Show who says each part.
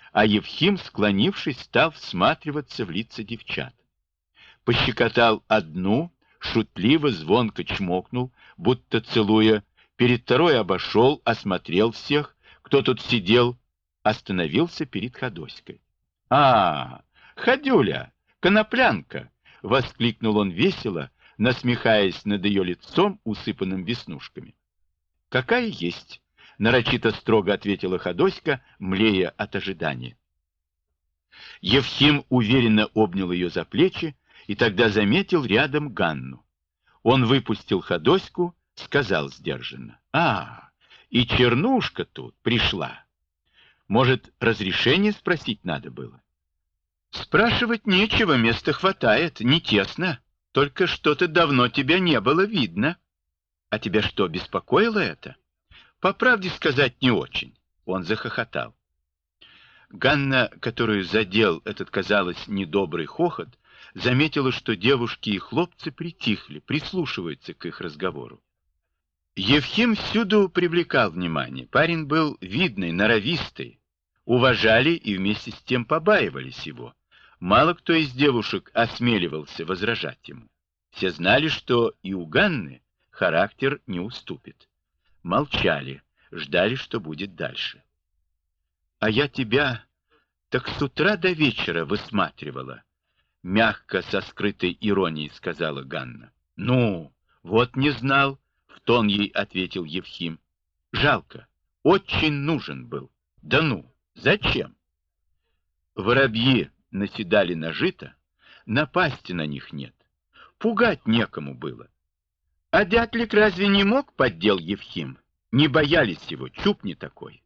Speaker 1: а Евхим, склонившись, стал всматриваться в лица девчат. Пощекотал одну, шутливо, звонко чмокнул, будто целуя, перед второй обошел, осмотрел всех, кто тут сидел, остановился перед Ходоськой. «А, Ходюля, коноплянка!» — воскликнул он весело, насмехаясь над ее лицом, усыпанным веснушками. «Какая есть!» — нарочито строго ответила Ходоська, млея от ожидания. Евхим уверенно обнял ее за плечи и тогда заметил рядом Ганну. Он выпустил Ходоську, сказал сдержанно: «А, и Чернушка тут пришла. Может, разрешение спросить надо было?» «Спрашивать нечего, места хватает, не тесно. Только что-то давно тебя не было видно. А тебя что, беспокоило это?» «По правде сказать, не очень». Он захохотал. Ганна, которую задел этот, казалось, недобрый хохот, заметила, что девушки и хлопцы притихли, прислушиваются к их разговору. Евхим всюду привлекал внимание. Парень был видный, норовистый. Уважали и вместе с тем побаивались его. Мало кто из девушек осмеливался возражать ему. Все знали, что и у Ганны характер не уступит. Молчали, ждали, что будет дальше. «А я тебя так с утра до вечера высматривала», — мягко, со скрытой иронией сказала Ганна. «Ну, вот не знал», — в тон ей ответил Евхим. «Жалко, очень нужен был. Да ну, зачем?» Воробьи наседали на жито, напасти на них нет. Пугать некому было. «А дятлик разве не мог?» — поддел Евхим. «Не боялись его, чуб не такой».